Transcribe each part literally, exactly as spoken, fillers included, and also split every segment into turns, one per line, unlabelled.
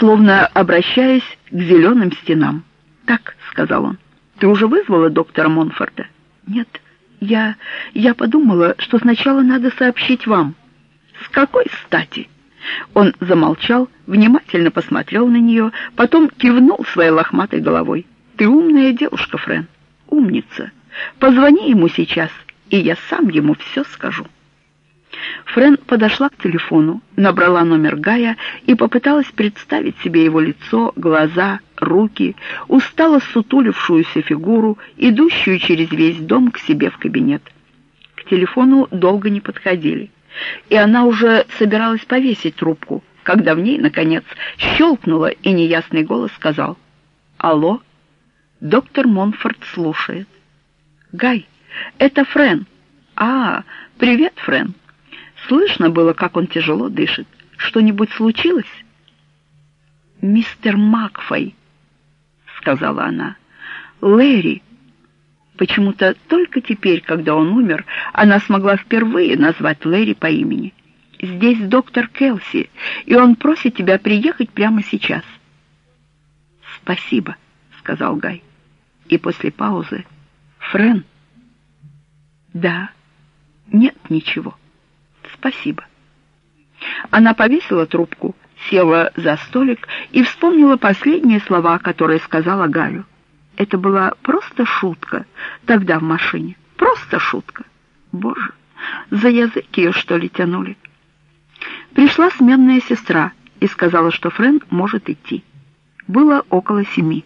словно обращаясь к зеленым стенам. «Так», — сказал он, — «ты уже вызвала доктора Монфорта?» «Нет, я... я подумала, что сначала надо сообщить вам». «С какой стати?» Он замолчал, внимательно посмотрел на нее, потом кивнул своей лохматой головой. «Ты умная девушка, Френ, умница. Позвони ему сейчас, и я сам ему все скажу». Френ подошла к телефону, набрала номер Гая и попыталась представить себе его лицо, глаза, руки, устало сутулившуюся фигуру, идущую через весь дом к себе в кабинет. К телефону долго не подходили, и она уже собиралась повесить трубку, когда в ней, наконец, щелкнуло, и неясный голос сказал: «Алло, доктор Монфорт слушает». «Гай, это Френ». «А, привет, Френ». Слышно было, как он тяжело дышит. «Что-нибудь случилось?» «Мистер Макфей», — сказала она. «Лэри». Почему-то только теперь, когда он умер, она смогла впервые назвать Лэри по имени. «Здесь доктор Келси, и он просит тебя приехать прямо сейчас». «Спасибо», — сказал Гай. И после паузы: «Френ?» «Да, нет ничего. Спасибо». Она повесила трубку, села за столик и вспомнила последние слова, которые сказала Гаю. Это была просто шутка тогда в машине. Просто шутка. Боже, за язык ее, что ли, тянули. Пришла сменная сестра и сказала, что Френ может идти. Было около семи.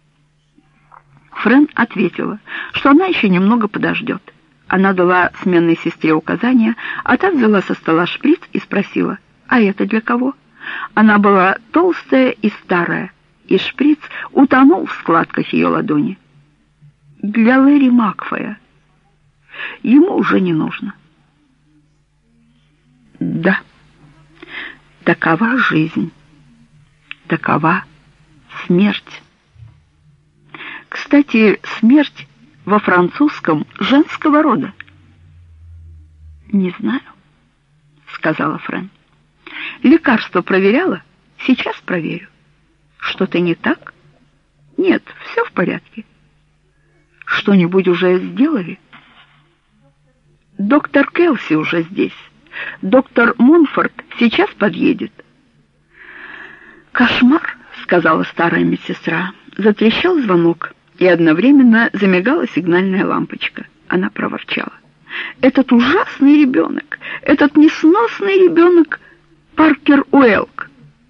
Френ ответила, что она еще немного подождет. Она дала сменной сестре указания, а та взяла со стола шприц и спросила: «А это для кого?» Она была толстая и старая, и шприц утонул в складках ее ладони. «Для Лэри Макфея. Ему уже не нужно». Да, такова жизнь, такова смерть. Кстати, смерть во французском женского рода. «Не знаю», — сказала Френ. «Лекарство проверяла? Сейчас проверю». «Что-то не так?» «Нет, все в порядке». «Что-нибудь уже сделали?» «Доктор Келси уже здесь. Доктор Монфорт сейчас подъедет». «Кошмар», — сказала старая медсестра. Затрещал звонок, и одновременно замигала сигнальная лампочка. Она проворчала: «Этот ужасный ребенок, этот несносный ребенок Паркер Уэлк».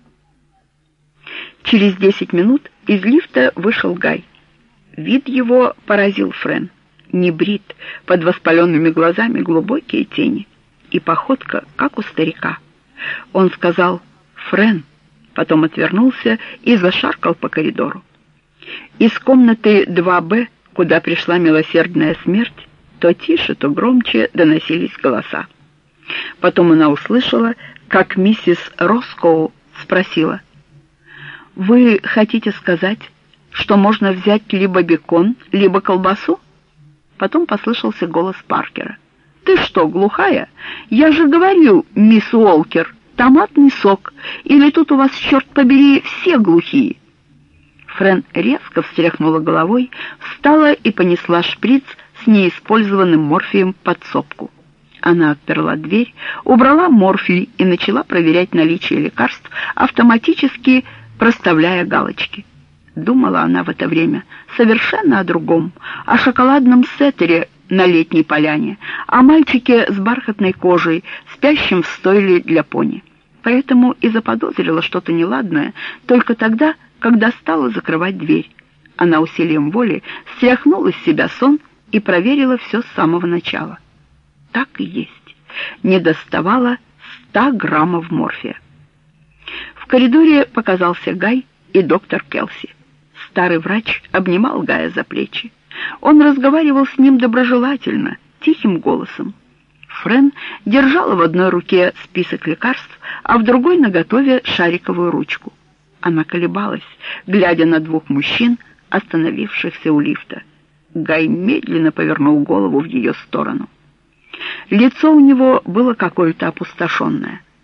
Через десять минут из лифта вышел Гай. Вид его поразил Френ. Небрит, под воспаленными глазами глубокие тени, и походка, как у старика. Он сказал: «Френ», потом отвернулся и зашаркал по коридору. Из комнаты два Б, куда пришла милосердная смерть, то тише, то громче доносились голоса. Потом она услышала, как миссис Роскоу спросила: «Вы хотите сказать, что можно взять либо бекон, либо колбасу?» Потом послышался голос Паркера: «Ты что, глухая? Я же говорил, мисс Уолкер, томатный сок, или тут у вас, черт побери, все глухие?» Френ резко встряхнула головой, встала и понесла шприц с неиспользованным морфием под сопку. Она отперла дверь, убрала морфий и начала проверять наличие лекарств, автоматически проставляя галочки. Думала она в это время совершенно о другом, о шоколадном сеттере на летней поляне, о мальчике с бархатной кожей, спящем в стойле для пони. Поэтому и заподозрила что-то неладное только тогда, когда стала закрывать дверь. Она усилием воли стряхнула с себя сон и проверила все с самого начала. Так и есть. Не доставало ста граммов морфия. В коридоре показался Гай и доктор Келси. Старый врач обнимал Гая за плечи. Он разговаривал с ним доброжелательно, тихим голосом. Френ держала в одной руке список лекарств, а в другой наготове шариковую ручку. Она колебалась, глядя на двух мужчин, остановившихся у лифта. Гай медленно повернул голову в ее сторону. Лицо у него было какое-то опустошенное.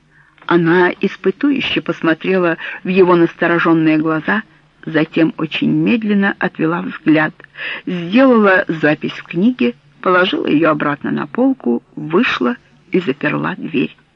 Она испытующе посмотрела в его настороженные глаза, затем очень медленно отвела взгляд, сделала запись в книге, положила ее обратно на полку, вышла и заперла дверь.